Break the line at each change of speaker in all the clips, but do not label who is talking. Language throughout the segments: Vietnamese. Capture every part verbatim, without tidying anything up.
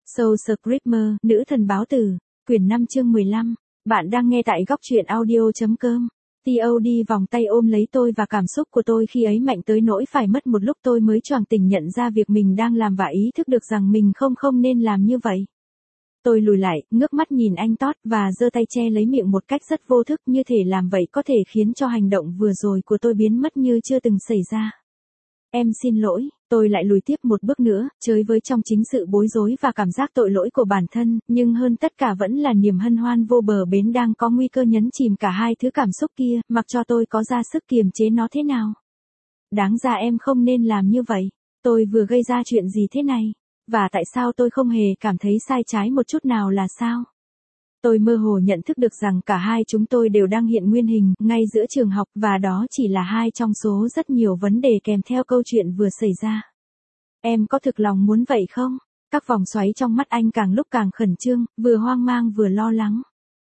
Soul Screamer, nữ thần báo tử, quyển năm chương mười lăm. Bạn đang nghe tại góc truyện audio.com. tê ô đê vòng tay ôm lấy tôi và cảm xúc của tôi khi ấy mạnh tới nỗi phải mất một lúc tôi mới choàng tỉnh nhận ra việc mình đang làm và ý thức được rằng mình không không nên làm như vậy. Tôi lùi lại, ngước mắt nhìn anh Todd và giơ tay che lấy miệng một cách rất vô thức, như thể làm vậy có thể khiến cho hành động vừa rồi của tôi biến mất như chưa từng xảy ra. Em xin lỗi, tôi lại lùi tiếp một bước nữa, chơi với trong chính sự bối rối và cảm giác tội lỗi của bản thân, nhưng hơn tất cả vẫn là niềm hân hoan vô bờ bến đang có nguy cơ nhấn chìm cả hai thứ cảm xúc kia, mặc cho tôi có ra sức kiềm chế nó thế nào. Đáng ra em không nên làm như vậy, tôi vừa gây ra chuyện gì thế này, và tại sao tôi không hề cảm thấy sai trái một chút nào là sao? Tôi mơ hồ nhận thức được rằng cả hai chúng tôi đều đang hiện nguyên hình ngay giữa trường học và đó chỉ là hai trong số rất nhiều vấn đề kèm theo câu chuyện vừa xảy ra. Em có thực lòng muốn vậy không? Các vòng xoáy trong mắt anh càng lúc càng khẩn trương, vừa hoang mang vừa lo lắng.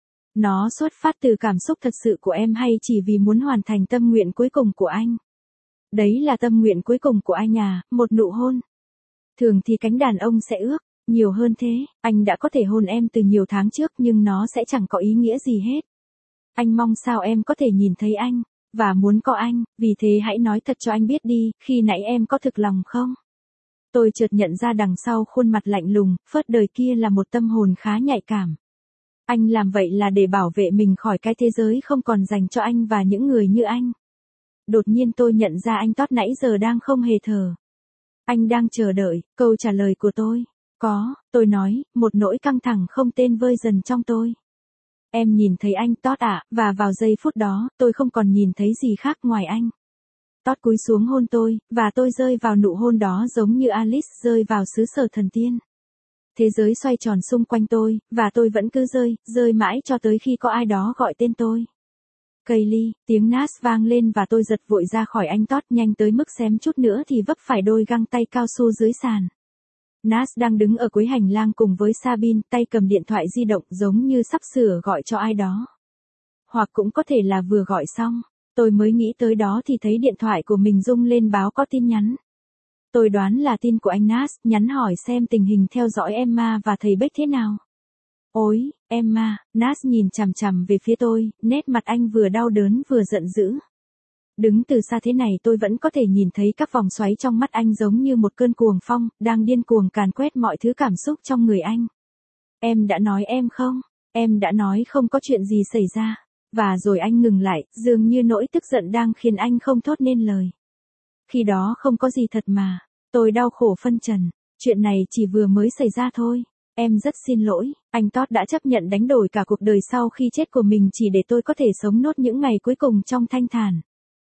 Nó xuất phát từ cảm xúc thật sự của em hay chỉ vì muốn hoàn thành tâm nguyện cuối cùng của anh? Đấy là tâm nguyện cuối cùng của anh à, một nụ hôn. Thường thì cánh đàn ông sẽ ước nhiều hơn thế, anh đã có thể hôn em từ nhiều tháng trước nhưng nó sẽ chẳng có ý nghĩa gì hết. Anh mong sao em có thể nhìn thấy anh, và muốn có anh, vì thế hãy nói thật cho anh biết đi, khi nãy em có thực lòng không? Tôi chợt nhận ra đằng sau khuôn mặt lạnh lùng, phớt đời kia là một tâm hồn khá nhạy cảm. Anh làm vậy là để bảo vệ mình khỏi cái thế giới không còn dành cho anh và những người như anh. Đột nhiên tôi nhận ra anh Todd nãy giờ đang không hề thở. Anh đang chờ đợi câu trả lời của tôi. Có, tôi nói, một nỗi căng thẳng không tên vơi dần trong tôi. Em nhìn thấy anh Todd ạ, và vào giây phút đó, tôi không còn nhìn thấy gì khác ngoài anh. Todd cúi xuống hôn tôi, và tôi rơi vào nụ hôn đó giống như Alice rơi vào xứ sở thần tiên. Thế giới xoay tròn xung quanh tôi, và tôi vẫn cứ rơi, rơi mãi cho tới khi có ai đó gọi tên tôi. Kaylee, tiếng Nas vang lên và tôi giật vội ra khỏi anh Todd nhanh tới mức xém chút nữa thì vấp phải đôi găng tay cao su dưới sàn. Nas đang đứng ở cuối hành lang cùng với Sabine, tay cầm điện thoại di động giống như sắp sửa gọi cho ai đó. Hoặc cũng có thể là vừa gọi xong. Tôi mới nghĩ tới đó thì thấy điện thoại của mình rung lên báo có tin nhắn. Tôi đoán là tin của anh Nas, nhắn hỏi xem tình hình theo dõi Emma và thầy Beck thế nào. Ôi, Emma, Nas nhìn chằm chằm về phía tôi, nét mặt anh vừa đau đớn vừa giận dữ. Đứng từ xa thế này tôi vẫn có thể nhìn thấy các vòng xoáy trong mắt anh giống như một cơn cuồng phong, đang điên cuồng càn quét mọi thứ cảm xúc trong người anh. Em đã nói em không? Em đã nói không có chuyện gì xảy ra. Và rồi anh ngừng lại, dường như nỗi tức giận đang khiến anh không thốt nên lời. Khi đó không có gì thật mà. Tôi đau khổ phân trần. Chuyện này chỉ vừa mới xảy ra thôi. Em rất xin lỗi, anh Todd đã chấp nhận đánh đổi cả cuộc đời sau khi chết của mình chỉ để tôi có thể sống nốt những ngày cuối cùng trong thanh thản.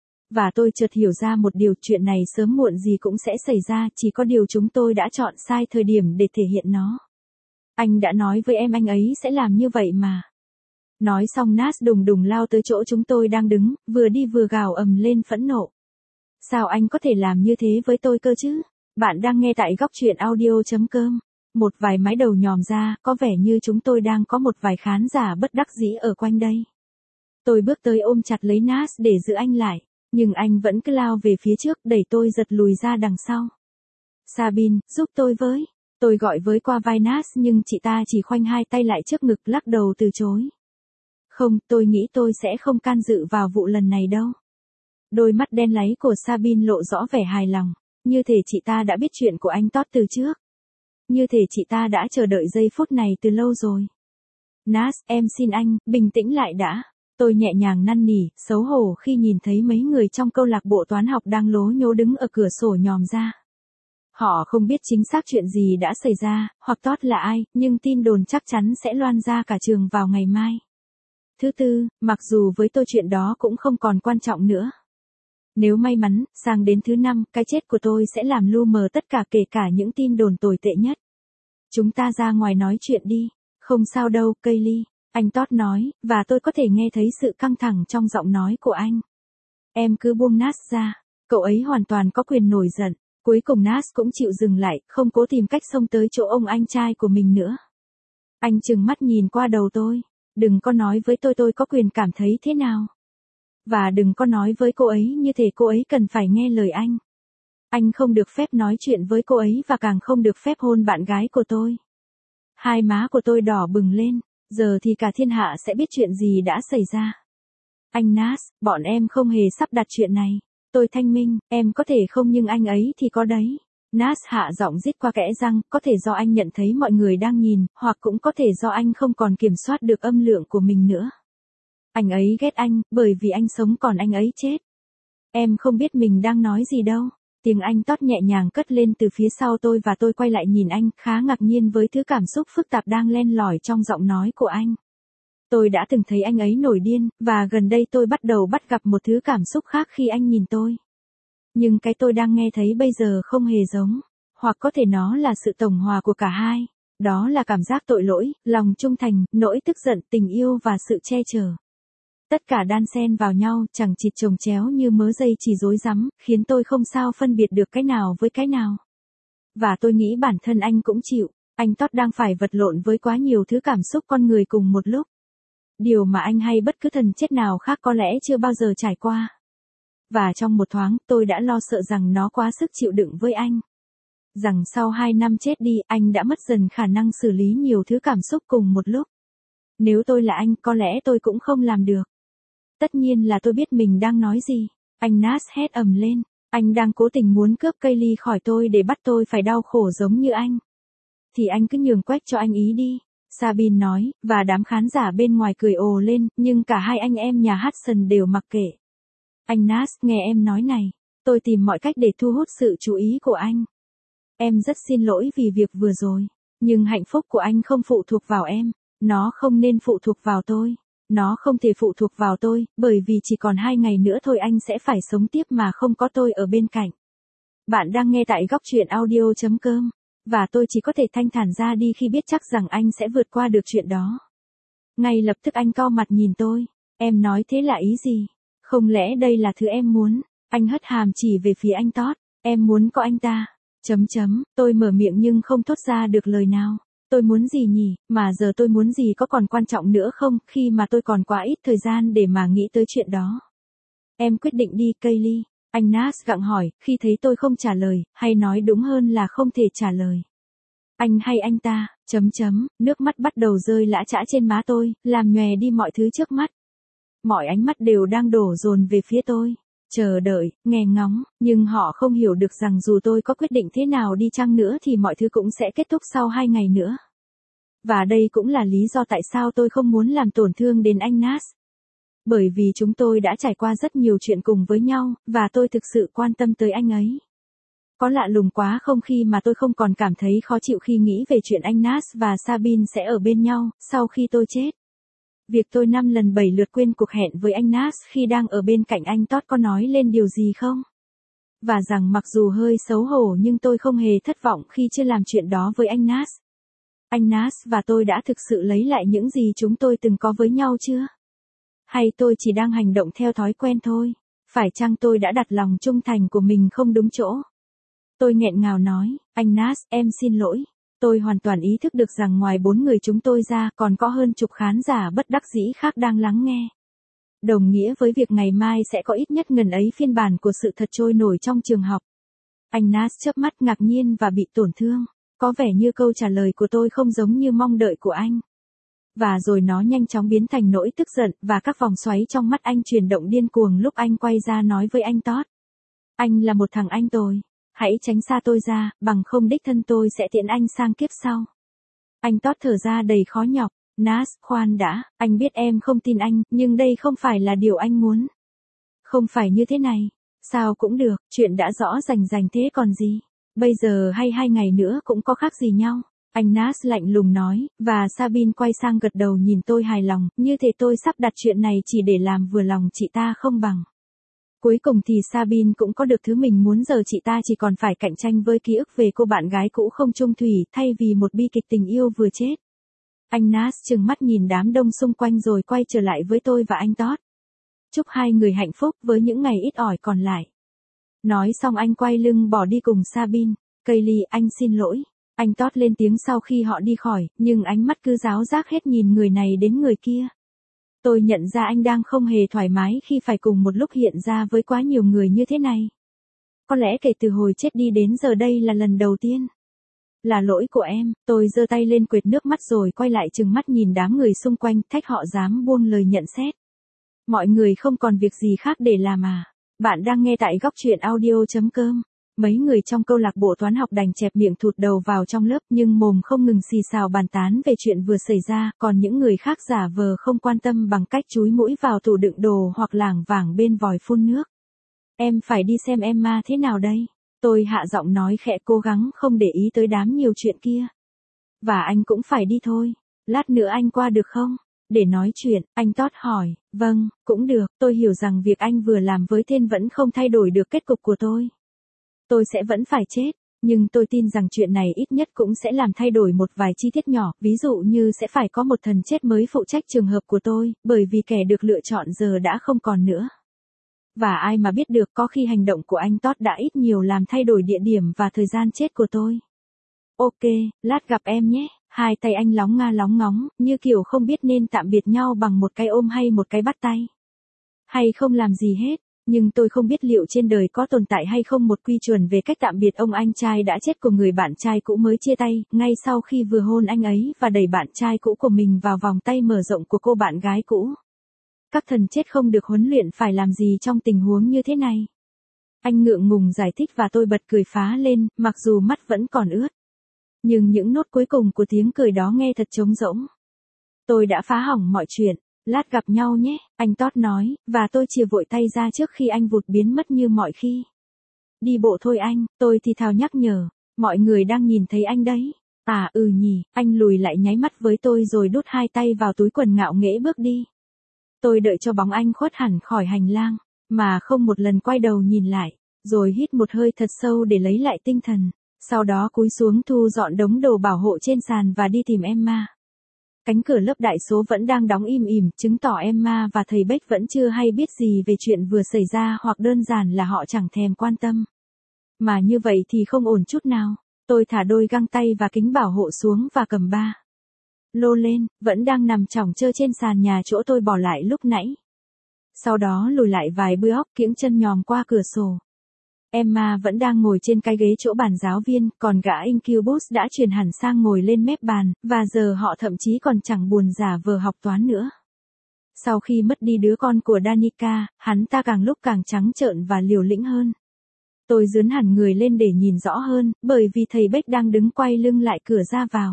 Và tôi chợt hiểu ra một điều, chuyện này sớm muộn gì cũng sẽ xảy ra, chỉ có điều chúng tôi đã chọn sai thời điểm để thể hiện nó. Anh đã nói với em anh ấy sẽ làm như vậy mà. Nói xong Nas đùng đùng lao tới chỗ chúng tôi đang đứng, vừa đi vừa gào ầm lên phẫn nộ. Sao anh có thể làm như thế với tôi cơ chứ? Bạn đang nghe tại góc truyện audio.com. Một vài mái đầu nhòm ra, có vẻ như chúng tôi đang có một vài khán giả bất đắc dĩ ở quanh đây. Tôi bước tới ôm chặt lấy Nas để giữ anh lại, nhưng anh vẫn cứ lao về phía trước đẩy tôi giật lùi ra đằng sau. Sabine, giúp tôi với. Tôi gọi với qua vai Nas nhưng chị ta chỉ khoanh hai tay lại trước ngực lắc đầu từ chối. Không, tôi nghĩ tôi sẽ không can dự vào vụ lần này đâu. Đôi mắt đen láy của Sabine lộ rõ vẻ hài lòng, như thể chị ta đã biết chuyện của anh Todd từ trước. Như thể chị ta đã chờ đợi giây phút này từ lâu rồi. Nas, em xin anh, bình tĩnh lại đã. Tôi nhẹ nhàng năn nỉ, xấu hổ khi nhìn thấy mấy người trong câu lạc bộ toán học đang lố nhố đứng ở cửa sổ nhòm ra. Họ không biết chính xác chuyện gì đã xảy ra, hoặc Todd là ai, nhưng tin đồn chắc chắn sẽ loan ra cả trường vào ngày mai. Thứ tư, mặc dù với tôi chuyện đó cũng không còn quan trọng nữa. Nếu may mắn, sang đến thứ năm, cái chết của tôi sẽ làm lu mờ tất cả kể cả những tin đồn tồi tệ nhất. Chúng ta ra ngoài nói chuyện đi. Không sao đâu, Kaylee, anh Todd nói, và tôi có thể nghe thấy sự căng thẳng trong giọng nói của anh. Em cứ buông Nas ra, cậu ấy hoàn toàn có quyền nổi giận. Cuối cùng Nas cũng chịu dừng lại, không cố tìm cách xông tới chỗ ông anh trai của mình nữa. Anh trừng mắt nhìn qua đầu tôi. Đừng có nói với tôi tôi có quyền cảm thấy thế nào. Và đừng có nói với cô ấy như thể cô ấy cần phải nghe lời anh. Anh không được phép nói chuyện với cô ấy và càng không được phép hôn bạn gái của tôi. Hai má của tôi đỏ bừng lên, giờ thì cả thiên hạ sẽ biết chuyện gì đã xảy ra. Anh Nas, bọn em không hề sắp đặt chuyện này. Tôi thanh minh, em có thể không nhưng anh ấy thì có đấy. Nas hạ giọng rít qua kẽ răng, có thể do anh nhận thấy mọi người đang nhìn, hoặc cũng có thể do anh không còn kiểm soát được âm lượng của mình nữa. Anh ấy ghét anh, bởi vì anh sống còn anh ấy chết. Em không biết mình đang nói gì đâu. Tiếng anh Todd nhẹ nhàng cất lên từ phía sau tôi và tôi quay lại nhìn anh, khá ngạc nhiên với thứ cảm xúc phức tạp đang len lỏi trong giọng nói của anh. Tôi đã từng thấy anh ấy nổi điên, và gần đây tôi bắt đầu bắt gặp một thứ cảm xúc khác khi anh nhìn tôi. Nhưng cái tôi đang nghe thấy bây giờ không hề giống, hoặc có thể nó là sự tổng hòa của cả hai. Đó là cảm giác tội lỗi, lòng trung thành, nỗi tức giận, tình yêu và sự che chở. Tất cả đan xen vào nhau, chẳng chịt chồng chéo như mớ dây chỉ rối rắm, khiến tôi không sao phân biệt được cái nào với cái nào. Và tôi nghĩ bản thân anh cũng chịu, anh Todd đang phải vật lộn với quá nhiều thứ cảm xúc con người cùng một lúc. Điều mà anh hay bất cứ thần chết nào khác có lẽ chưa bao giờ trải qua. Và trong một thoáng, tôi đã lo sợ rằng nó quá sức chịu đựng với anh. Rằng sau hai năm chết đi, anh đã mất dần khả năng xử lý nhiều thứ cảm xúc cùng một lúc. Nếu tôi là anh, có lẽ tôi cũng không làm được. Tất nhiên là tôi biết mình đang nói gì. Anh Nas hét ầm lên. Anh đang cố tình muốn cướp Kaylee khỏi tôi để bắt tôi phải đau khổ giống như anh. Thì anh cứ nhường quách cho anh ý đi. Sabine nói, và đám khán giả bên ngoài cười ồ lên, nhưng cả hai anh em nhà Hudson đều mặc kệ. Anh Nas, nghe em nói này. Tôi tìm mọi cách để thu hút sự chú ý của anh. Em rất xin lỗi vì việc vừa rồi. Nhưng hạnh phúc của anh không phụ thuộc vào em. Nó không nên phụ thuộc vào tôi. Nó không thể phụ thuộc vào tôi, bởi vì chỉ còn hai ngày nữa thôi anh sẽ phải sống tiếp mà không có tôi ở bên cạnh. Bạn đang nghe tại góc truyện audio chấm com. Và tôi chỉ có thể thanh thản ra đi khi biết chắc rằng anh sẽ vượt qua được chuyện đó. Ngay lập tức anh cau mặt nhìn tôi. Em nói thế là ý gì? Không lẽ đây là thứ em muốn? Anh hất hàm chỉ về phía anh Todd. Em muốn có anh ta. Chấm chấm, tôi mở miệng nhưng không thốt ra được lời nào. Tôi muốn gì nhỉ, mà giờ tôi muốn gì có còn quan trọng nữa không, khi mà tôi còn quá ít thời gian để mà nghĩ tới chuyện đó. Em quyết định đi, Kaylee. Anh Nas gặng hỏi, khi thấy tôi không trả lời, hay nói đúng hơn là không thể trả lời. Anh hay anh ta, chấm chấm, nước mắt bắt đầu rơi lã chã trên má tôi, làm nhòe đi mọi thứ trước mắt. Mọi ánh mắt đều đang đổ dồn về phía tôi. Chờ đợi, nghe ngóng, nhưng họ không hiểu được rằng dù tôi có quyết định thế nào đi chăng nữa thì mọi thứ cũng sẽ kết thúc sau hai ngày nữa. Và đây cũng là lý do tại sao tôi không muốn làm tổn thương đến anh Nas. Bởi vì chúng tôi đã trải qua rất nhiều chuyện cùng với nhau, và tôi thực sự quan tâm tới anh ấy. Có lạ lùng quá không khi mà tôi không còn cảm thấy khó chịu khi nghĩ về chuyện anh Nas và Sabine sẽ ở bên nhau, sau khi tôi chết. Việc tôi năm lần bảy lượt quên cuộc hẹn với anh Nas khi đang ở bên cạnh anh Todd có nói lên điều gì không? Và rằng mặc dù hơi xấu hổ nhưng tôi không hề thất vọng khi chưa làm chuyện đó với anh Nas. Anh Nas và tôi đã thực sự lấy lại những gì chúng tôi từng có với nhau chưa? Hay tôi chỉ đang hành động theo thói quen thôi? Phải chăng tôi đã đặt lòng trung thành của mình không đúng chỗ? Tôi nghẹn ngào nói, anh Nas, em xin lỗi. Tôi hoàn toàn ý thức được rằng ngoài bốn người chúng tôi ra còn có hơn chục khán giả bất đắc dĩ khác đang lắng nghe. Đồng nghĩa với việc ngày mai sẽ có ít nhất ngần ấy phiên bản của sự thật trôi nổi trong trường học. Anh Nas chớp mắt ngạc nhiên và bị tổn thương. Có vẻ như câu trả lời của tôi không giống như mong đợi của anh. Và rồi nó nhanh chóng biến thành nỗi tức giận và các vòng xoáy trong mắt anh chuyển động điên cuồng lúc anh quay ra nói với anh Todd. Anh là một thằng anh tồi. Hãy tránh xa tôi ra, bằng không đích thân tôi sẽ tiễn anh sang kiếp sau. Anh Todd thở ra đầy khó nhọc. Nas, khoan đã, anh biết em không tin anh, nhưng đây không phải là điều anh muốn. Không phải như thế này. Sao cũng được, chuyện đã rõ rành rành thế còn gì. Bây giờ hay hai ngày nữa cũng có khác gì nhau. Anh Nas lạnh lùng nói, và Sabine quay sang gật đầu nhìn tôi hài lòng, như thể tôi sắp đặt chuyện này chỉ để làm vừa lòng chị ta không bằng. Cuối cùng thì Sabine cũng có được thứ mình muốn, giờ chị ta chỉ còn phải cạnh tranh với ký ức về cô bạn gái cũ không chung thủy thay vì một bi kịch tình yêu vừa chết. Anh Nas trừng mắt nhìn đám đông xung quanh rồi quay trở lại với tôi và anh Todd. Chúc hai người hạnh phúc với những ngày ít ỏi còn lại. Nói xong anh quay lưng bỏ đi cùng Sabine. Kaylee, anh xin lỗi. Anh Todd lên tiếng sau khi họ đi khỏi, nhưng ánh mắt cứ giáo giác hết nhìn người này đến người kia. Tôi nhận ra anh đang không hề thoải mái khi phải cùng một lúc hiện ra với quá nhiều người như thế này. Có lẽ kể từ hồi chết đi đến giờ đây là lần đầu tiên. là lỗi của em. Tôi giơ tay lên quệt nước mắt rồi quay lại trừng mắt nhìn đám người xung quanh, thách họ dám buông lời nhận xét. Mọi người không còn việc gì khác để làm à? Bạn đang nghe tại góc truyện audio chấm com. Mấy người trong câu lạc bộ toán học đành chẹp miệng thụt đầu vào trong lớp, nhưng mồm không ngừng xì xào bàn tán về chuyện vừa xảy ra, còn những người khác giả vờ không quan tâm bằng cách chúi mũi vào tủ đựng đồ hoặc lảng vảng bên vòi phun nước. Em phải đi xem Emma thế nào đây? Tôi hạ giọng nói khẽ, cố gắng không để ý tới đám nhiều chuyện kia. Và anh cũng phải đi thôi. Lát nữa anh qua được không? Để nói chuyện, anh Todd hỏi. Vâng, cũng được. Tôi hiểu rằng việc anh vừa làm với Tên vẫn không thay đổi được kết cục của tôi. Tôi sẽ vẫn phải chết, nhưng tôi tin rằng chuyện này ít nhất cũng sẽ làm thay đổi một vài chi tiết nhỏ, ví dụ như sẽ phải có một thần chết mới phụ trách trường hợp của tôi, bởi vì kẻ được lựa chọn giờ đã không còn nữa. Và ai mà biết được, có khi hành động của anh Todd đã ít nhiều làm thay đổi địa điểm và thời gian chết của tôi. Ok, lát gặp em nhé. Hai tay anh lóng nga lóng ngóng, như kiểu không biết nên tạm biệt nhau bằng một cái ôm hay một cái bắt tay. Hay không làm gì hết. Nhưng tôi không biết liệu trên đời có tồn tại hay không một quy chuẩn về cách tạm biệt ông anh trai đã chết của người bạn trai cũ mới chia tay, ngay sau khi vừa hôn anh ấy và đẩy bạn trai cũ của mình vào vòng tay mở rộng của cô bạn gái cũ. Các thần chết không được huấn luyện phải làm gì trong tình huống như thế này? Anh ngượng ngùng giải thích và tôi bật cười phá lên, mặc dù mắt vẫn còn ướt. Nhưng những nốt cuối cùng của tiếng cười đó nghe thật trống rỗng. Tôi đã phá hỏng mọi chuyện. Lát gặp nhau nhé, anh Todd nói, và tôi chìa vội tay ra trước khi anh vụt biến mất như mọi khi. Đi bộ thôi anh, tôi thì thào nhắc nhở, mọi người đang nhìn thấy anh đấy. À ừ nhỉ, anh lùi lại nháy mắt với tôi rồi đút hai tay vào túi quần ngạo nghễ bước đi. Tôi đợi cho bóng anh khuất hẳn khỏi hành lang, mà không một lần quay đầu nhìn lại, rồi hít một hơi thật sâu để lấy lại tinh thần, sau đó cúi xuống thu dọn đống đồ bảo hộ trên sàn và đi tìm Emma. Cánh cửa lớp đại số vẫn đang đóng im ỉm, chứng tỏ Emma và thầy Beck vẫn chưa hay biết gì về chuyện vừa xảy ra, hoặc đơn giản là họ chẳng thèm quan tâm. Mà như vậy thì không ổn chút nào. Tôi thả đôi găng tay và kính bảo hộ xuống và cầm ba lô lên, vẫn đang nằm chỏng chơ trên sàn nhà chỗ tôi bỏ lại lúc nãy. Sau đó lùi lại vài bước, kiễng chân nhòm qua cửa sổ. Emma vẫn đang ngồi trên cái ghế chỗ bàn giáo viên, còn gã Incubus đã chuyển hẳn sang ngồi lên mép bàn, và giờ họ thậm chí còn chẳng buồn giả vờ học toán nữa. Sau khi mất đi đứa con của Danica, hắn ta càng lúc càng trắng trợn và liều lĩnh hơn. Tôi dướn hẳn người lên để nhìn rõ hơn, bởi vì thầy Beck đang đứng quay lưng lại cửa ra vào.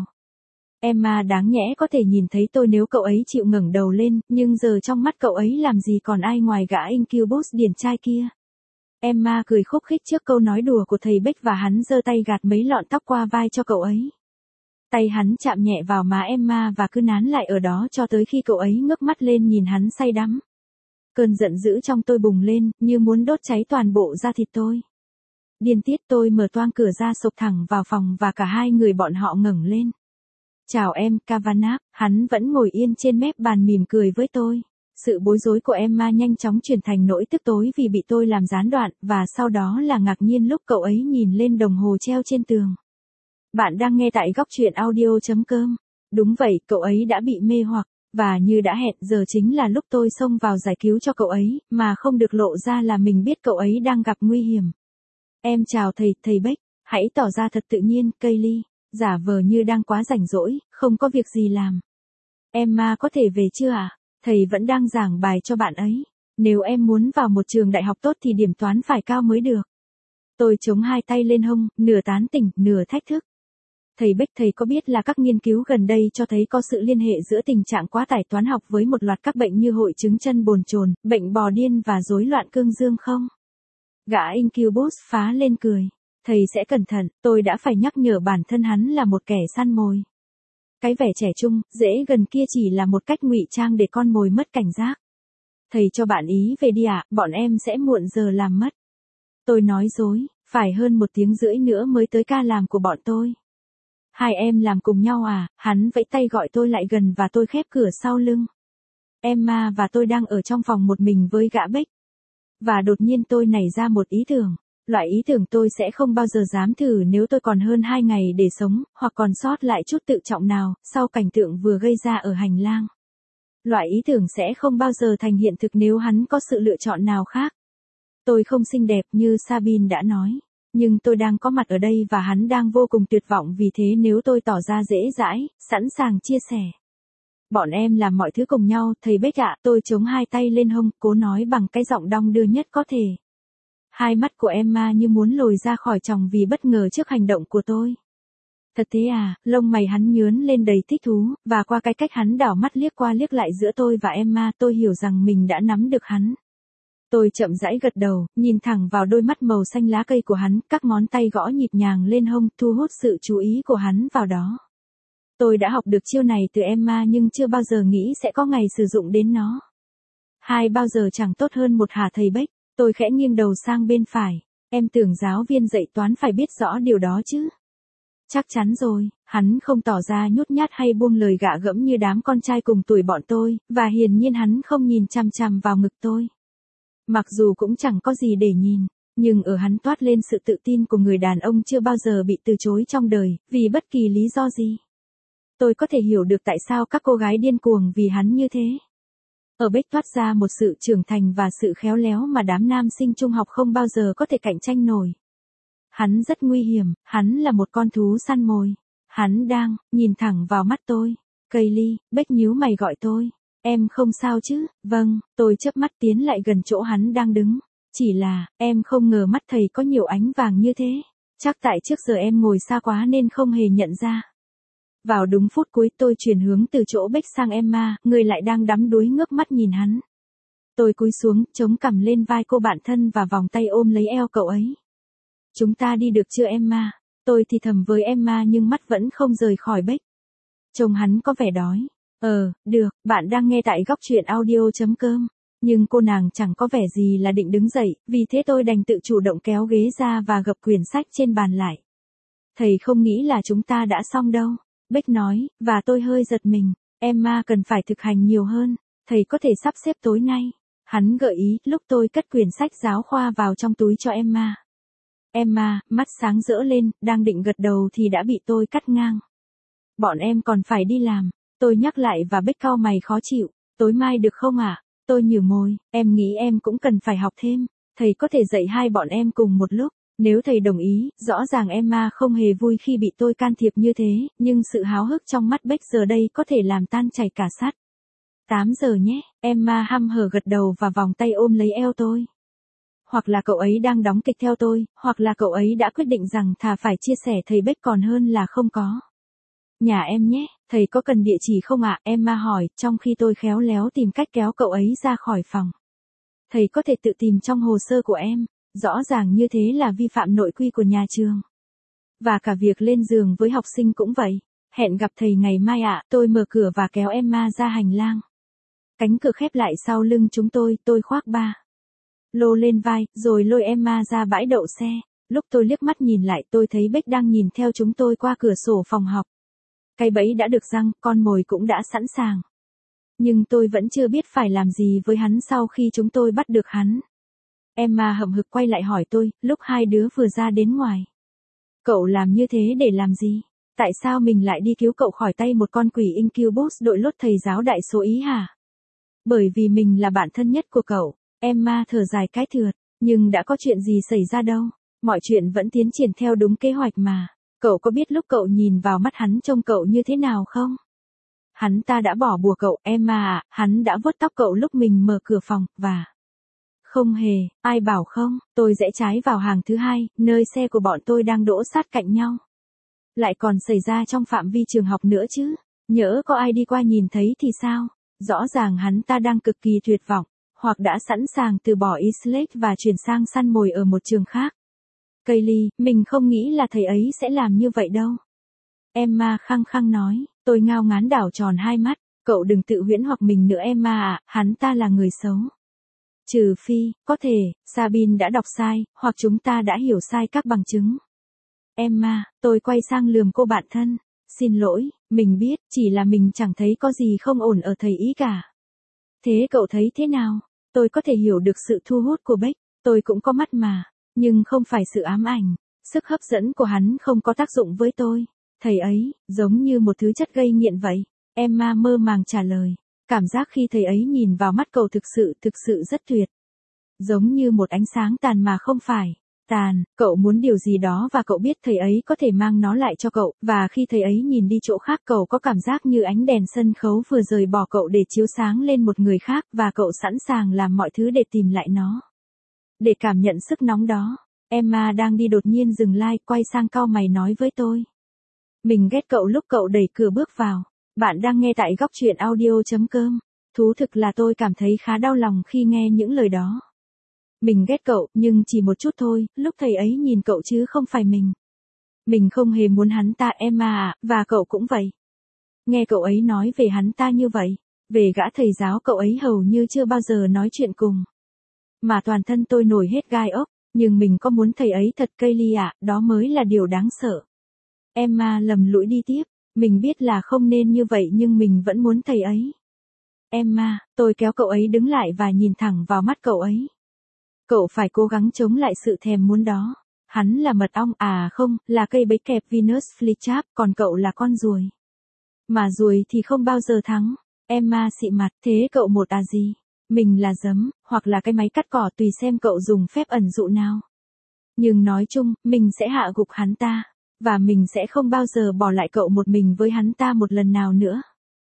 Emma đáng nhẽ có thể nhìn thấy tôi nếu cậu ấy chịu ngẩng đầu lên, nhưng giờ trong mắt cậu ấy làm gì còn ai ngoài gã Incubus điển trai kia. Emma cười khúc khích trước câu nói đùa của thầy Beck và hắn giơ tay gạt mấy lọn tóc qua vai cho cậu ấy. Tay hắn chạm nhẹ vào má Emma và cứ nán lại ở đó cho tới khi cậu ấy ngước mắt lên nhìn hắn say đắm. Cơn giận dữ trong tôi bùng lên, như muốn đốt cháy toàn bộ da thịt tôi. Điên tiết, tôi mở toang cửa ra sộc thẳng vào phòng và cả hai người bọn họ ngẩng lên. Chào em, Kavanagh, hắn vẫn ngồi yên trên mép bàn mỉm cười với tôi. Sự bối rối của Emma nhanh chóng chuyển thành nỗi tức tối vì bị tôi làm gián đoạn, và sau đó là ngạc nhiên lúc cậu ấy nhìn lên đồng hồ treo trên tường. Bạn đang nghe tại góc truyện audio chấm com. Đúng vậy, cậu ấy đã bị mê hoặc, và như đã hẹn, giờ chính là lúc tôi xông vào giải cứu cho cậu ấy, mà không được lộ ra là mình biết cậu ấy đang gặp nguy hiểm. Em chào thầy, thầy Beck, hãy tỏ ra thật tự nhiên, Kaylee, giả vờ như đang quá rảnh rỗi, không có việc gì làm. Emma có thể về chưa à? Thầy vẫn đang giảng bài cho bạn ấy. Nếu em muốn vào một trường đại học tốt thì điểm toán phải cao mới được. Tôi chống hai tay lên hông, nửa tán tỉnh, nửa thách thức. Thầy Beck, thầy có biết là các nghiên cứu gần đây cho thấy có sự liên hệ giữa tình trạng quá tải toán học với một loạt các bệnh như hội chứng chân bồn chồn, bệnh bò điên và rối loạn cương dương không? Gã Incubus phá lên cười. Thầy sẽ cẩn thận, tôi đã phải nhắc nhở bản thân hắn là một kẻ săn mồi. Cái vẻ trẻ trung, dễ gần kia chỉ là một cách ngụy trang để con mồi mất cảnh giác. Thầy cho bạn ý về đi ạ, à, bọn em sẽ muộn giờ làm mất. Tôi nói dối, phải hơn một tiếng rưỡi nữa mới tới ca làm của bọn tôi. Hai em làm cùng nhau à? Hắn vẫy tay gọi tôi lại gần và tôi khép cửa sau lưng. Emma và tôi đang ở trong phòng một mình với gã Beck. Và đột nhiên tôi nảy ra một ý tưởng. Loại ý tưởng tôi sẽ không bao giờ dám thử nếu tôi còn hơn hai ngày để sống, hoặc còn sót lại chút tự trọng nào, sau cảnh tượng vừa gây ra ở hành lang. Loại ý tưởng sẽ không bao giờ thành hiện thực nếu hắn có sự lựa chọn nào khác. Tôi không xinh đẹp như Sabine đã nói. Nhưng tôi đang có mặt ở đây và hắn đang vô cùng tuyệt vọng, vì thế nếu tôi tỏ ra dễ dãi, sẵn sàng chia sẻ. Bọn em làm mọi thứ cùng nhau, thầy Beck ạ, tôi chống hai tay lên hông, cố nói bằng cái giọng đong đưa nhất có thể. Hai mắt của Emma như muốn lồi ra khỏi tròng vì bất ngờ trước hành động của tôi. Thật thế à, lông mày hắn nhướn lên đầy thích thú, và qua cái cách hắn đảo mắt liếc qua liếc lại giữa tôi và Emma, tôi hiểu rằng mình đã nắm được hắn. Tôi chậm rãi gật đầu, nhìn thẳng vào đôi mắt màu xanh lá cây của hắn, các ngón tay gõ nhịp nhàng lên hông, thu hút sự chú ý của hắn vào đó. Tôi đã học được chiêu này từ Emma nhưng chưa bao giờ nghĩ sẽ có ngày sử dụng đến nó. Hai bao giờ chẳng tốt hơn một hả thầy Beck? Tôi khẽ nghiêng đầu sang bên phải. Em tưởng giáo viên dạy toán phải biết rõ điều đó chứ. Chắc chắn rồi, hắn không tỏ ra nhút nhát hay buông lời gạ gẫm như đám con trai cùng tuổi bọn tôi, và hiển nhiên hắn không nhìn chằm chằm vào ngực tôi. Mặc dù cũng chẳng có gì để nhìn, nhưng ở hắn toát lên sự tự tin của người đàn ông chưa bao giờ bị từ chối trong đời, vì bất kỳ lý do gì. Tôi có thể hiểu được tại sao các cô gái điên cuồng vì hắn như thế. Ở Beck toát ra một sự trưởng thành và sự khéo léo mà đám nam sinh trung học không bao giờ có thể cạnh tranh nổi. Hắn rất nguy hiểm, hắn là một con thú săn mồi. Hắn đang nhìn thẳng vào mắt tôi. Kaylee, Beck nhíu mày gọi tôi. Em không sao chứ? Vâng, tôi chớp mắt tiến lại gần chỗ hắn đang đứng. Chỉ là, em không ngờ mắt thầy có nhiều ánh vàng như thế. Chắc tại trước giờ em ngồi xa quá nên không hề nhận ra. Vào đúng phút cuối tôi chuyển hướng từ chỗ Beck sang Emma, người lại đang đắm đuối ngước mắt nhìn hắn. Tôi cúi xuống, chống cằm lên vai cô bạn thân và vòng tay ôm lấy eo cậu ấy. Chúng ta đi được chưa Emma? Tôi thì thầm với Emma nhưng mắt vẫn không rời khỏi Beck. Trông hắn có vẻ đói. Ờ, được, bạn đang nghe tại góc truyện audio chấm com. Nhưng cô nàng chẳng có vẻ gì là định đứng dậy, vì thế tôi đành tự chủ động kéo ghế ra và gập quyển sách trên bàn lại. Thầy không nghĩ là chúng ta đã xong đâu. Beck nói, và tôi hơi giật mình. Emma cần phải thực hành nhiều hơn. Thầy có thể sắp xếp tối nay. Hắn gợi ý, lúc tôi cất quyển sách giáo khoa vào trong túi cho Emma. Emma, mắt sáng rỡ lên, đang định gật đầu thì đã bị tôi cắt ngang. Bọn em còn phải đi làm. Tôi nhắc lại và Beck cau mày khó chịu. Tối mai được không ạ? À? Tôi nhử môi, em nghĩ em cũng cần phải học thêm. Thầy có thể dạy hai bọn em cùng một lúc. Nếu thầy đồng ý, rõ ràng Emma không hề vui khi bị tôi can thiệp như thế, nhưng sự háo hức trong mắt Beck giờ đây có thể làm tan chảy cả sắt. tám giờ nhé, Emma hăm hở gật đầu và vòng tay ôm lấy eo tôi. Hoặc là cậu ấy đang đóng kịch theo tôi, hoặc là cậu ấy đã quyết định rằng thà phải chia sẻ thầy Beck còn hơn là không có. Nhà em nhé, thầy có cần địa chỉ không ạ? Emma hỏi, trong khi tôi khéo léo tìm cách kéo cậu ấy ra khỏi phòng. Thầy có thể tự tìm trong hồ sơ của em. Rõ ràng như thế là vi phạm nội quy của nhà trường. Và cả việc lên giường với học sinh cũng vậy. Hẹn gặp thầy ngày mai ạ. Tôi mở cửa và kéo Emma ra hành lang. Cánh cửa khép lại sau lưng chúng tôi, tôi khoác ba lô lên vai, rồi lôi Emma ra bãi đậu xe. Lúc tôi liếc mắt nhìn lại tôi thấy Beck đang nhìn theo chúng tôi qua cửa sổ phòng học. Cái bẫy đã được giăng, con mồi cũng đã sẵn sàng. Nhưng tôi vẫn chưa biết phải làm gì với hắn sau khi chúng tôi bắt được hắn. Emma hậm hực quay lại hỏi tôi, lúc hai đứa vừa ra đến ngoài. Cậu làm như thế để làm gì? Tại sao mình lại đi cứu cậu khỏi tay một con quỷ Incubus đội lốt thầy giáo đại số ý hả? Bởi vì mình là bạn thân nhất của cậu. Emma thở dài cái thượt, nhưng đã có chuyện gì xảy ra đâu. Mọi chuyện vẫn tiến triển theo đúng kế hoạch mà. Cậu có biết lúc cậu nhìn vào mắt hắn trông cậu như thế nào không? Hắn ta đã bỏ bùa cậu, Emma à, hắn đã vuốt tóc cậu lúc mình mở cửa phòng, và... Không hề, ai bảo không, tôi rẽ trái vào hàng thứ hai, nơi xe của bọn tôi đang đỗ sát cạnh nhau. Lại còn xảy ra trong phạm vi trường học nữa chứ, nhỡ có ai đi qua nhìn thấy thì sao? Rõ ràng hắn ta đang cực kỳ tuyệt vọng, hoặc đã sẵn sàng từ bỏ Eastlake và chuyển sang săn mồi ở một trường khác. Kaylee, mình không nghĩ là thầy ấy sẽ làm như vậy đâu. Emma khăng khăng nói, tôi ngao ngán đảo tròn hai mắt, cậu đừng tự huyễn hoặc mình nữa Emma à, hắn ta là người xấu. Trừ phi, có thể, Sabine đã đọc sai, hoặc chúng ta đã hiểu sai các bằng chứng. Emma, tôi quay sang lườm cô bạn thân. Xin lỗi, mình biết, chỉ là mình chẳng thấy có gì không ổn ở thầy ý cả. Thế cậu thấy thế nào? Tôi có thể hiểu được sự thu hút của Beck, tôi cũng có mắt mà, nhưng không phải sự ám ảnh. Sức hấp dẫn của hắn không có tác dụng với tôi. Thầy ấy, giống như một thứ chất gây nghiện vậy. Emma mơ màng trả lời. Cảm giác khi thầy ấy nhìn vào mắt cậu thực sự, thực sự rất tuyệt. Giống như một ánh sáng tàn mà không phải. Tàn, cậu muốn điều gì đó và cậu biết thầy ấy có thể mang nó lại cho cậu, và khi thầy ấy nhìn đi chỗ khác cậu có cảm giác như ánh đèn sân khấu vừa rời bỏ cậu để chiếu sáng lên một người khác và cậu sẵn sàng làm mọi thứ để tìm lại nó. Để cảm nhận sức nóng đó, Emma đang đi đột nhiên dừng lại, quay sang cau mày nói với tôi. Mình ghét cậu lúc cậu đẩy cửa bước vào. Bạn đang nghe tại góc truyện audio chấm com. Thú thực là tôi cảm thấy khá đau lòng khi nghe những lời đó. Mình ghét cậu, nhưng chỉ một chút thôi, lúc thầy ấy nhìn cậu chứ không phải mình. Mình không hề muốn hắn ta Emma à, và cậu cũng vậy. Nghe cậu ấy nói về hắn ta như vậy, về gã thầy giáo cậu ấy hầu như chưa bao giờ nói chuyện cùng. Mà toàn thân tôi nổi hết gai ốc, nhưng mình có muốn thầy ấy thật Kaylee ạ, đó mới là điều đáng sợ. Emma lầm lũi đi tiếp, mình biết là không nên như vậy nhưng mình vẫn muốn thầy ấy. Emma, tôi kéo cậu ấy đứng lại và nhìn thẳng vào mắt cậu ấy. Cậu phải cố gắng chống lại sự thèm muốn đó. Hắn là mật ong à không, là cây bẫy kẹp Venus flytrap, còn cậu là con ruồi. Mà ruồi thì không bao giờ thắng. Emma xị mặt, thế cậu một à gì? Mình là giấm, hoặc là cái máy cắt cỏ tùy xem cậu dùng phép ẩn dụ nào. Nhưng nói chung, mình sẽ hạ gục hắn ta. Và mình sẽ không bao giờ bỏ lại cậu một mình với hắn ta một lần nào nữa.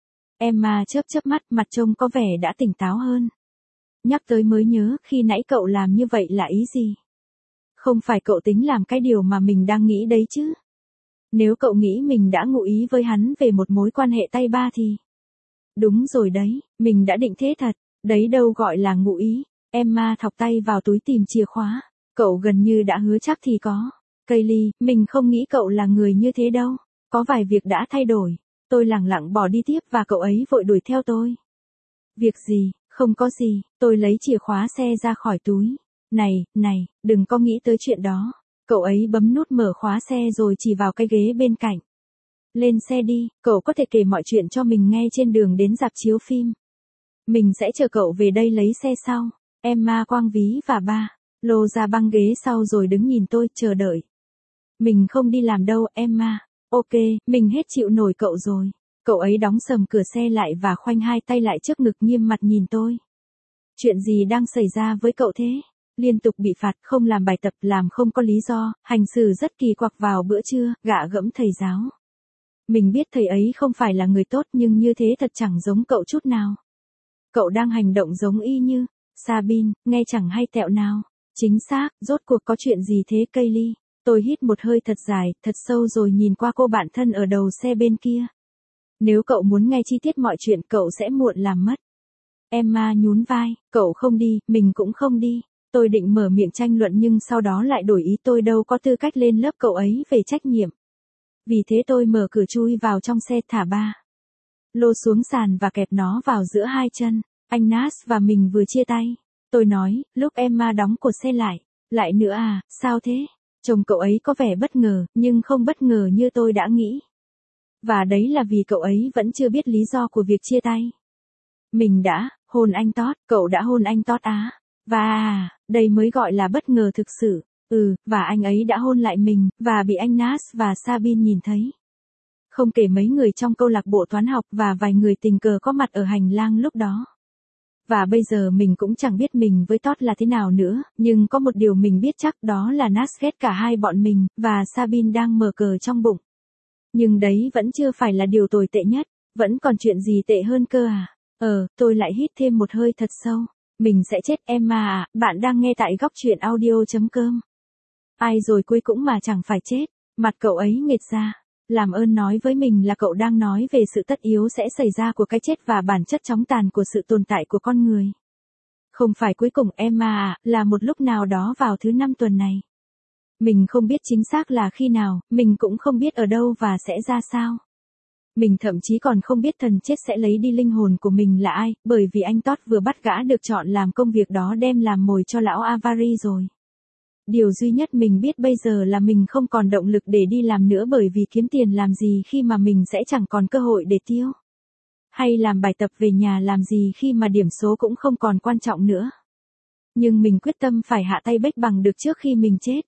Emma chớp chớp mắt, mặt trông có vẻ đã tỉnh táo hơn. Nhắc tới mới nhớ, khi nãy cậu làm như vậy là ý gì? Không phải cậu tính làm cái điều mà mình đang nghĩ đấy chứ? Nếu cậu nghĩ mình đã ngụ ý với hắn về một mối quan hệ tay ba thì... Đúng rồi đấy, mình đã định thế thật, đấy đâu gọi là ngụ ý. Emma thọc tay vào túi tìm chìa khóa, cậu gần như đã hứa chắc thì có. Kaylee, mình không nghĩ cậu là người như thế đâu, có vài việc đã thay đổi. Tôi lẳng lặng bỏ đi tiếp và cậu ấy vội đuổi theo tôi. Việc gì, không có gì, tôi lấy chìa khóa xe ra khỏi túi. Này, này, đừng có nghĩ tới chuyện đó. Cậu ấy bấm nút mở khóa xe rồi chỉ vào cái ghế bên cạnh. Lên xe đi, cậu có thể kể mọi chuyện cho mình nghe trên đường đến rạp chiếu phim. Mình sẽ chờ cậu về đây lấy xe sau. Emma quăng ví và ba lô ra băng ghế sau rồi đứng nhìn tôi, chờ đợi. Mình không đi làm đâu, Emma. Ok, mình hết chịu nổi cậu rồi. Cậu ấy đóng sầm cửa xe lại và khoanh hai tay lại trước ngực nghiêm mặt nhìn tôi. Chuyện gì đang xảy ra với cậu thế? Liên tục bị phạt, không làm bài tập, làm không có lý do, hành xử rất kỳ quặc vào bữa trưa, gạ gẫm thầy giáo. Mình biết thầy ấy không phải là người tốt nhưng như thế thật chẳng giống cậu chút nào. Cậu đang hành động giống y như Sabine, nghe chẳng hay tẹo nào. Chính xác, rốt cuộc có chuyện gì thế Kaylee? Tôi hít một hơi thật dài, thật sâu rồi nhìn qua cô bạn thân ở đầu xe bên kia. Nếu cậu muốn nghe chi tiết mọi chuyện cậu sẽ muộn làm mất. Emma nhún vai, cậu không đi, mình cũng không đi. Tôi định mở miệng tranh luận nhưng sau đó lại đổi ý, tôi đâu có tư cách lên lớp cậu ấy về trách nhiệm. Vì thế tôi mở cửa chui vào trong xe, thả ba lô xuống sàn và kẹp nó vào giữa hai chân. Anh Nas và mình vừa chia tay. Tôi nói, lúc Emma đóng cột xe lại. Lại nữa à, sao thế? Chồng cậu ấy có vẻ bất ngờ, nhưng không bất ngờ như tôi đã nghĩ. Và đấy là vì cậu ấy vẫn chưa biết lý do của việc chia tay. Mình đã hôn anh Todd, cậu đã hôn anh Todd á. Và à, đây mới gọi là bất ngờ thực sự. Ừ, và anh ấy đã hôn lại mình, và bị anh Nas và Sabine nhìn thấy. Không kể mấy người trong câu lạc bộ toán học và vài người tình cờ có mặt ở hành lang lúc đó. Và bây giờ mình cũng chẳng biết mình với Todd là thế nào nữa, nhưng có một điều mình biết chắc đó là Nas ghét cả hai bọn mình, và Sabine đang mở cờ trong bụng. Nhưng đấy vẫn chưa phải là điều tồi tệ nhất, vẫn còn chuyện gì tệ hơn cơ à. Ờ, tôi lại hít thêm một hơi thật sâu. Mình sẽ chết Emma à, bạn đang nghe tại góc truyện audio chấm com. Ai rồi cuối cũng mà chẳng phải chết, mặt cậu ấy nghệt ra. Làm ơn nói với mình là cậu đang nói về sự tất yếu sẽ xảy ra của cái chết và bản chất chóng tàn của sự tồn tại của con người. Không phải cuối cùng Emma à, là một lúc nào đó vào thứ năm tuần này. Mình không biết chính xác là khi nào, mình cũng không biết ở đâu và sẽ ra sao. Mình thậm chí còn không biết thần chết sẽ lấy đi linh hồn của mình là ai, bởi vì anh Todd vừa bắt gã được chọn làm công việc đó đem làm mồi cho lão Avari rồi. Điều duy nhất mình biết bây giờ là mình không còn động lực để đi làm nữa bởi vì kiếm tiền làm gì khi mà mình sẽ chẳng còn cơ hội để tiêu. Hay làm bài tập về nhà làm gì khi mà điểm số cũng không còn quan trọng nữa. Nhưng mình quyết tâm phải hạ tay bếch bằng được trước khi mình chết.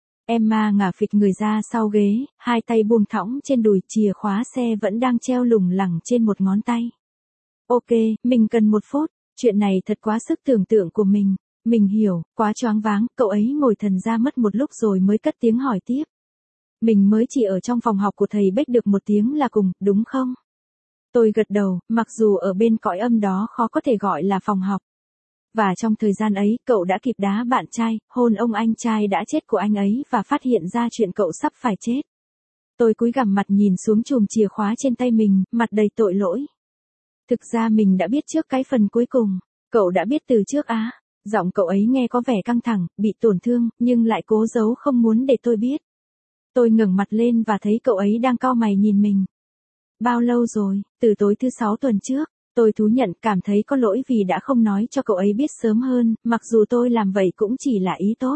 Emma ngả phịch người ra sau ghế, hai tay buông thõng trên đùi, chìa khóa xe vẫn đang treo lủng lẳng trên một ngón tay. Ok, mình cần một phút, chuyện này thật quá sức tưởng tượng của mình. Mình hiểu, quá choáng váng, cậu ấy ngồi thần ra mất một lúc rồi mới cất tiếng hỏi tiếp. Mình mới chỉ ở trong phòng học của thầy Bách được một tiếng là cùng, đúng không? Tôi gật đầu, mặc dù ở bên cõi âm đó khó có thể gọi là phòng học. Và trong thời gian ấy, cậu đã kịp đá bạn trai, hôn ông anh trai đã chết của anh ấy và phát hiện ra chuyện cậu sắp phải chết. Tôi cúi gằm mặt nhìn xuống chùm chìa khóa trên tay mình, mặt đầy tội lỗi. Thực ra mình đã biết trước cái phần cuối cùng. Cậu đã biết từ trước á. Giọng cậu ấy nghe có vẻ căng thẳng, bị tổn thương, nhưng lại cố giấu không muốn để tôi biết. Tôi ngẩng mặt lên và thấy cậu ấy đang cau mày nhìn mình. Bao lâu rồi? Từ tối thứ sáu tuần trước. Tôi thú nhận cảm thấy có lỗi vì đã không nói cho cậu ấy biết sớm hơn, mặc dù tôi làm vậy cũng chỉ là ý tốt.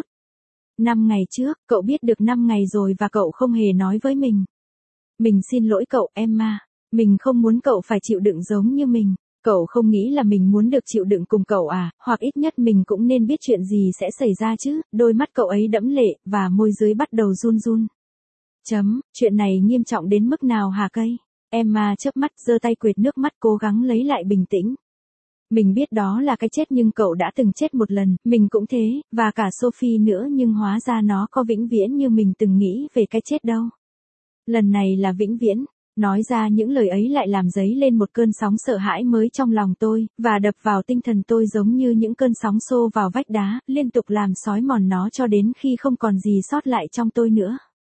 Năm ngày trước, cậu biết được năm ngày rồi và cậu không hề nói với mình. Mình xin lỗi cậu, Emma. Mình không muốn cậu phải chịu đựng giống như mình. Cậu không nghĩ là mình muốn được chịu đựng cùng cậu à, hoặc ít nhất mình cũng nên biết chuyện gì sẽ xảy ra chứ. Đôi mắt cậu ấy đẫm lệ, và môi dưới bắt đầu run run. Chấm, chuyện này nghiêm trọng đến mức nào hả cây? Emma chớp mắt, giơ tay quệt nước mắt cố gắng lấy lại bình tĩnh. Mình biết đó là cái chết nhưng cậu đã từng chết một lần, mình cũng thế, và cả Sophie nữa, nhưng hóa ra nó có vĩnh viễn như mình từng nghĩ về cái chết đâu. Lần này là vĩnh viễn. Nói ra những lời ấy lại làm dấy lên một cơn sóng sợ hãi mới trong lòng tôi, và đập vào tinh thần tôi giống như những cơn sóng xô vào vách đá, liên tục làm xói mòn nó cho đến khi không còn gì sót lại trong tôi nữa.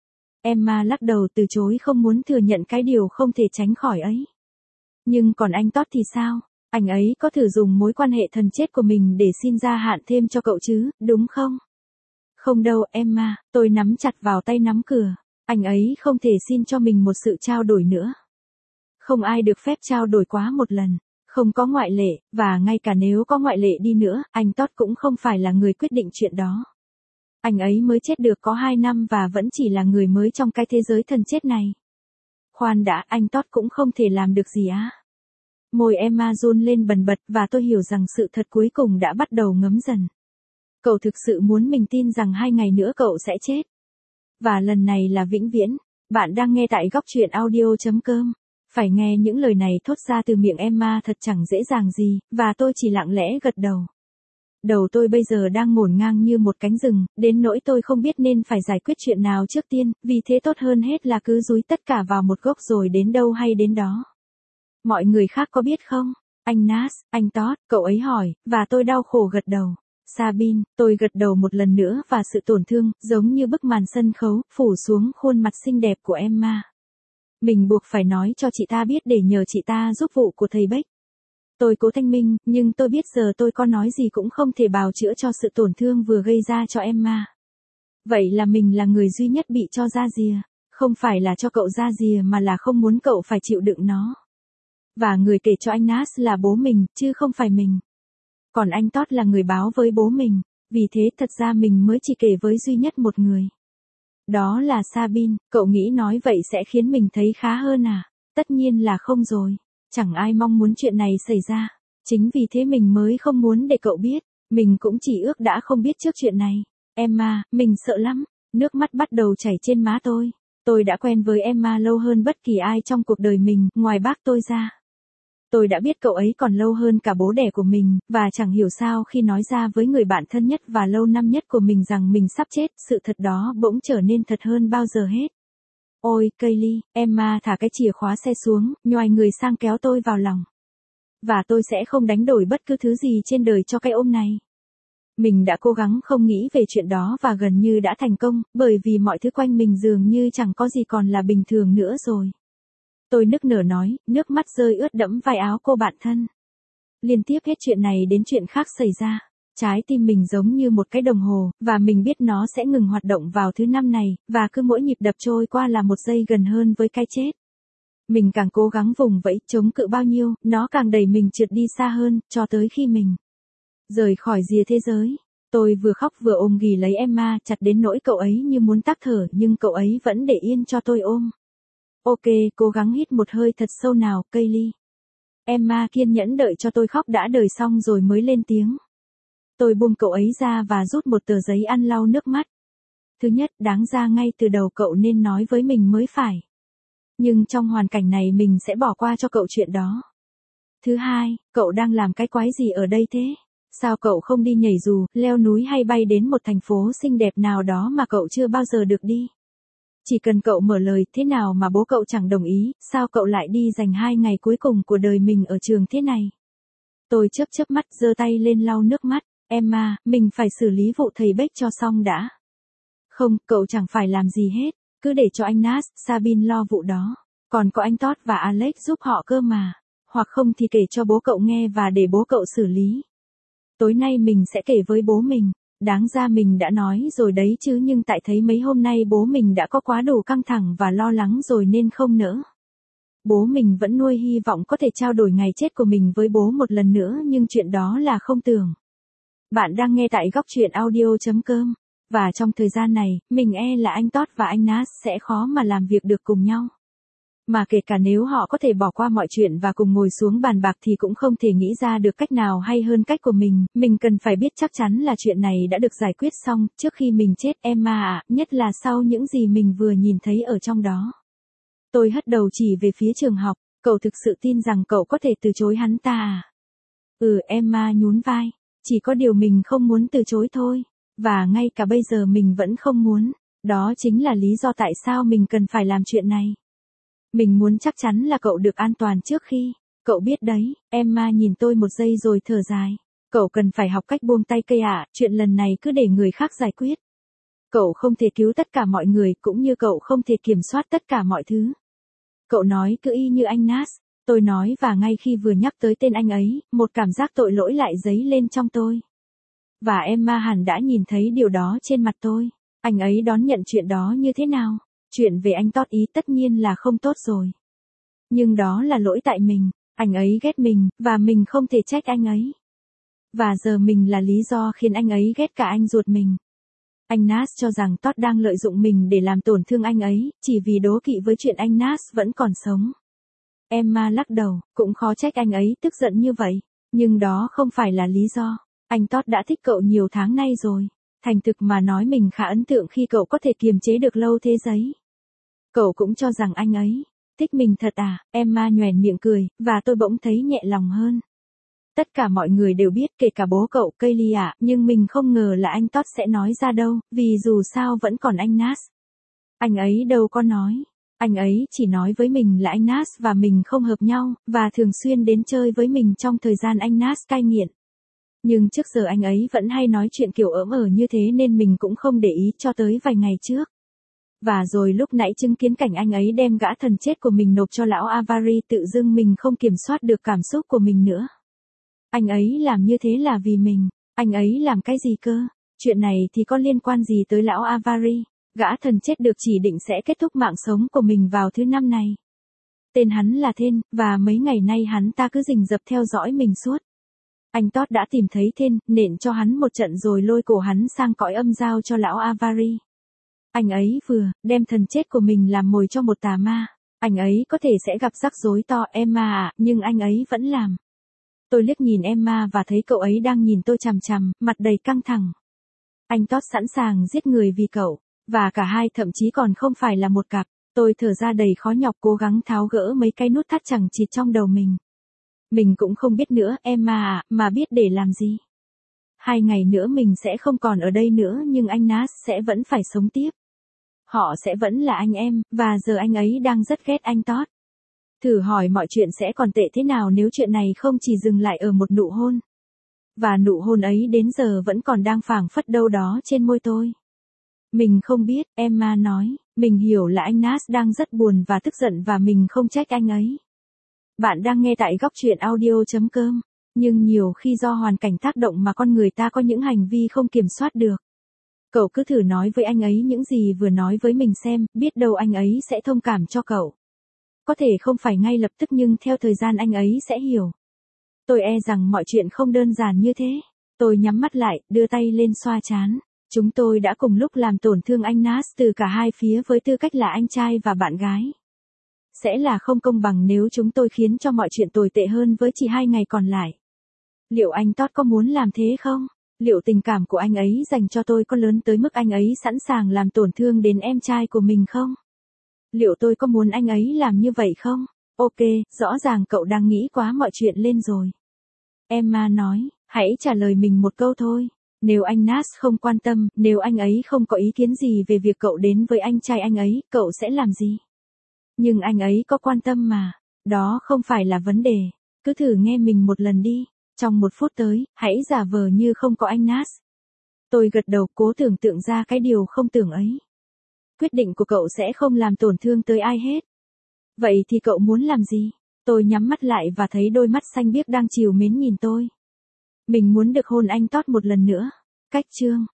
Emma lắc đầu từ chối không muốn thừa nhận cái điều không thể tránh khỏi ấy. Nhưng còn anh Todd thì sao? Anh ấy có thử dùng mối quan hệ thần chết của mình để xin gia hạn thêm cho cậu chứ, đúng không? Không đâu, Emma, tôi nắm chặt vào tay nắm cửa. Anh ấy không thể xin cho mình một sự trao đổi nữa. Không ai được phép trao đổi quá một lần. Không có ngoại lệ, và ngay cả nếu có ngoại lệ đi nữa, anh Todd cũng không phải là người quyết định chuyện đó. Anh ấy mới chết được có hai năm và vẫn chỉ là người mới trong cái thế giới thần chết này. Khoan đã, anh Todd cũng không thể làm được gì á. Môi Emma run lên bần bật và tôi hiểu rằng sự thật cuối cùng đã bắt đầu ngấm dần. Cậu thực sự muốn mình tin rằng hai ngày nữa cậu sẽ chết. Và lần này là vĩnh viễn. Bạn đang nghe tại góc truyện audio.com. Phải nghe những lời này thốt ra từ miệng Emma thật chẳng dễ dàng gì, và tôi chỉ lặng lẽ gật đầu. Đầu tôi bây giờ đang ngổn ngang như một cánh rừng, đến nỗi tôi không biết nên phải giải quyết chuyện nào trước tiên, vì thế tốt hơn hết là cứ dúi tất cả vào một gốc rồi đến đâu hay đến đó. Mọi người khác có biết không? Anh Nas, anh Todd, cậu ấy hỏi, và tôi đau khổ gật đầu. Sabine, tôi gật đầu một lần nữa và sự tổn thương, giống như bức màn sân khấu, phủ xuống khuôn mặt xinh đẹp của Emma. Mình buộc phải nói cho chị ta biết để nhờ chị ta giúp vụ của thầy Beck. Tôi cố thanh minh, nhưng tôi biết giờ tôi có nói gì cũng không thể bào chữa cho sự tổn thương vừa gây ra cho Emma. Vậy là mình là người duy nhất bị cho ra rìa, không phải là cho cậu ra rìa mà là không muốn cậu phải chịu đựng nó. Và người kể cho anh Nas là bố mình, chứ không phải mình. Còn anh Todd là người báo với bố mình, vì thế thật ra mình mới chỉ kể với duy nhất một người. Đó là Sabine. Cậu nghĩ nói vậy sẽ khiến mình thấy khá hơn à? Tất nhiên là không rồi. Chẳng ai mong muốn chuyện này xảy ra. Chính vì thế mình mới không muốn để cậu biết. Mình cũng chỉ ước đã không biết trước chuyện này. Emma, mình sợ lắm. Nước mắt bắt đầu chảy trên má tôi. Tôi đã quen với Emma lâu hơn bất kỳ ai trong cuộc đời mình, ngoài bác tôi ra. Tôi đã biết cậu ấy còn lâu hơn cả bố đẻ của mình, và chẳng hiểu sao khi nói ra với người bạn thân nhất và lâu năm nhất của mình rằng mình sắp chết, sự thật đó bỗng trở nên thật hơn bao giờ hết. Ôi, Kaylee, Emma thả cái chìa khóa xe xuống, nhoài người sang kéo tôi vào lòng. Và tôi sẽ không đánh đổi bất cứ thứ gì trên đời cho cái ôm này. Mình đã cố gắng không nghĩ về chuyện đó và gần như đã thành công, bởi vì mọi thứ quanh mình dường như chẳng có gì còn là bình thường nữa rồi. Tôi nức nở nói, nước mắt rơi ướt đẫm vai áo cô bạn thân. Liên tiếp hết chuyện này đến chuyện khác xảy ra. Trái tim mình giống như một cái đồng hồ, và mình biết nó sẽ ngừng hoạt động vào thứ năm này, và cứ mỗi nhịp đập trôi qua là một giây gần hơn với cái chết. Mình càng cố gắng vùng vẫy, chống cự bao nhiêu, nó càng đẩy mình trượt đi xa hơn, cho tới khi mình rời khỏi rìa thế giới. Tôi vừa khóc vừa ôm ghì lấy Emma chặt đến nỗi cậu ấy như muốn tắc thở, nhưng cậu ấy vẫn để yên cho tôi ôm. Ok, cố gắng hít một hơi thật sâu nào, Kaylee. Emma kiên nhẫn đợi cho tôi khóc đã đời xong rồi mới lên tiếng. Tôi buông cậu ấy ra và rút một tờ giấy ăn lau nước mắt. Thứ nhất, đáng ra ngay từ đầu cậu nên nói với mình mới phải. Nhưng trong hoàn cảnh này mình sẽ bỏ qua cho cậu chuyện đó. Thứ hai, cậu đang làm cái quái gì ở đây thế? Sao cậu không đi nhảy dù, leo núi hay bay đến một thành phố xinh đẹp nào đó mà cậu chưa bao giờ được đi? Chỉ cần cậu mở lời, thế nào mà bố cậu chẳng đồng ý, sao cậu lại đi dành hai ngày cuối cùng của đời mình ở trường thế này? Tôi chớp chớp mắt, giơ tay lên lau nước mắt. Emma, mình phải xử lý vụ thầy Beck cho xong đã. Không, cậu chẳng phải làm gì hết, cứ để cho anh Nas, Sabine lo vụ đó. Còn có anh Todd và Alex giúp họ cơ mà. Hoặc không thì kể cho bố cậu nghe và để bố cậu xử lý. Tối nay mình sẽ kể với bố mình. Đáng ra mình đã nói rồi đấy chứ, nhưng tại thấy mấy hôm nay bố mình đã có quá đủ căng thẳng và lo lắng rồi nên không nỡ. Bố mình vẫn nuôi hy vọng có thể trao đổi ngày chết của mình với bố một lần nữa, nhưng chuyện đó là không tưởng. Bạn đang nghe tại góc truyện audio chấm com. Và trong thời gian này, mình e là anh Todd và anh Nas sẽ khó mà làm việc được cùng nhau. Mà kể cả nếu họ có thể bỏ qua mọi chuyện và cùng ngồi xuống bàn bạc thì cũng không thể nghĩ ra được cách nào hay hơn cách của mình. Mình cần phải biết chắc chắn là chuyện này đã được giải quyết xong trước khi mình chết, Emma ạ, nhất là sau những gì mình vừa nhìn thấy ở trong đó. Tôi hất đầu chỉ về phía trường học. Cậu thực sự tin rằng cậu có thể từ chối hắn ta à? Ừ, Emma nhún vai. Chỉ có điều mình không muốn từ chối thôi. Và ngay cả bây giờ mình vẫn không muốn. Đó chính là lý do tại sao mình cần phải làm chuyện này. Mình muốn chắc chắn là cậu được an toàn trước khi. Cậu biết đấy, Emma nhìn tôi một giây rồi thở dài. Cậu cần phải học cách buông tay cây ạ, chuyện lần này cứ để người khác giải quyết. Cậu không thể cứu tất cả mọi người, cũng như cậu không thể kiểm soát tất cả mọi thứ. Cậu nói cứ y như anh Nas. Tôi nói, và ngay khi vừa nhắc tới tên anh ấy, một cảm giác tội lỗi lại dấy lên trong tôi. Và Emma hẳn đã nhìn thấy điều đó trên mặt tôi. Anh ấy đón nhận chuyện đó như thế nào? Chuyện về anh Todd ý tất nhiên là không tốt rồi. Nhưng đó là lỗi tại mình. Anh ấy ghét mình, và mình không thể trách anh ấy. Và giờ mình là lý do khiến anh ấy ghét cả anh ruột mình. Anh Nas cho rằng Todd đang lợi dụng mình để làm tổn thương anh ấy, chỉ vì đố kỵ với chuyện anh Nas vẫn còn sống. Emma lắc đầu, cũng khó trách anh ấy tức giận như vậy. Nhưng đó không phải là lý do. Anh Todd đã thích cậu nhiều tháng nay rồi. Thành thực mà nói, mình khá ấn tượng khi cậu có thể kiềm chế được lâu thế giấy. Cậu cũng cho rằng anh ấy thích mình thật à? Emma nhoẻn miệng cười, và tôi bỗng thấy nhẹ lòng hơn. Tất cả mọi người đều biết, kể cả bố cậu, Kaylee ạ, nhưng mình không ngờ là anh Todd sẽ nói ra đâu, vì dù sao vẫn còn anh Nas. Anh ấy đâu có nói. Anh ấy chỉ nói với mình là anh Nas và mình không hợp nhau, và thường xuyên đến chơi với mình trong thời gian anh Nas cai nghiện. Nhưng trước giờ anh ấy vẫn hay nói chuyện kiểu ỡm ở như thế nên mình cũng không để ý cho tới vài ngày trước. Và rồi lúc nãy chứng kiến cảnh anh ấy đem gã thần chết của mình nộp cho lão Avari, tự dưng mình không kiểm soát được cảm xúc của mình nữa. Anh ấy làm như thế là vì mình. Anh ấy làm cái gì cơ? Chuyện này thì có liên quan gì tới lão Avari? Gã thần chết được chỉ định sẽ kết thúc mạng sống của mình vào thứ năm này. Tên hắn là Then, và mấy ngày nay hắn ta cứ rình rập theo dõi mình suốt. Anh Todd đã tìm thấy Then, nện cho hắn một trận rồi lôi cổ hắn sang cõi âm giao cho lão Avari. Anh ấy vừa đem thần chết của mình làm mồi cho một tà ma. Anh ấy có thể sẽ gặp rắc rối to, Emma ạ, nhưng anh ấy vẫn làm. Tôi liếc nhìn Emma và thấy cậu ấy đang nhìn tôi chằm chằm, mặt đầy căng thẳng. Anh Todd sẵn sàng giết người vì cậu, và cả hai thậm chí còn không phải là một cặp. Tôi thở ra đầy khó nhọc, cố gắng tháo gỡ mấy cái nút thắt chằng chịt trong đầu mình. Mình cũng không biết nữa, Emma ạ, mà biết để làm gì. Hai ngày nữa mình sẽ không còn ở đây nữa, nhưng anh Nas sẽ vẫn phải sống tiếp. Họ sẽ vẫn là anh em, và giờ anh ấy đang rất ghét anh Todd. Thử hỏi mọi chuyện sẽ còn tệ thế nào nếu chuyện này không chỉ dừng lại ở một nụ hôn. Và nụ hôn ấy đến giờ vẫn còn đang phảng phất đâu đó trên môi tôi. Mình không biết, Emma nói, mình hiểu là anh Nas đang rất buồn và tức giận và mình không trách anh ấy. Bạn đang nghe tại góc truyện audio chấm com, nhưng nhiều khi do hoàn cảnh tác động mà con người ta có những hành vi không kiểm soát được. Cậu cứ thử nói với anh ấy những gì vừa nói với mình xem, biết đâu anh ấy sẽ thông cảm cho cậu. Có thể không phải ngay lập tức nhưng theo thời gian anh ấy sẽ hiểu. Tôi e rằng mọi chuyện không đơn giản như thế. Tôi nhắm mắt lại, đưa tay lên xoa trán. Chúng tôi đã cùng lúc làm tổn thương anh Nas từ cả hai phía với tư cách là anh trai và bạn gái. Sẽ là không công bằng nếu chúng tôi khiến cho mọi chuyện tồi tệ hơn với chỉ hai ngày còn lại. Liệu anh Todd có muốn làm thế không? Liệu tình cảm của anh ấy dành cho tôi có lớn tới mức anh ấy sẵn sàng làm tổn thương đến em trai của mình không? Liệu tôi có muốn anh ấy làm như vậy không? Ok, rõ ràng cậu đang nghĩ quá mọi chuyện lên rồi. Emma nói, Hãy trả lời mình một câu thôi. Nếu anh Nas không quan tâm, nếu anh ấy không có ý kiến gì về việc cậu đến với anh trai anh ấy, cậu sẽ làm gì? Nhưng anh ấy có quan tâm mà. Đó không phải là vấn đề. Cứ thử nghe mình một lần đi. Trong một phút tới, hãy giả vờ như không có anh Nas. Tôi gật đầu, cố tưởng tượng ra cái điều không tưởng ấy. Quyết định của cậu sẽ không làm tổn thương tới ai hết. Vậy thì cậu muốn làm gì? Tôi nhắm mắt lại và thấy đôi mắt xanh biếc đang trìu mến nhìn tôi. Mình muốn được hôn anh Todd một lần nữa. Cách chương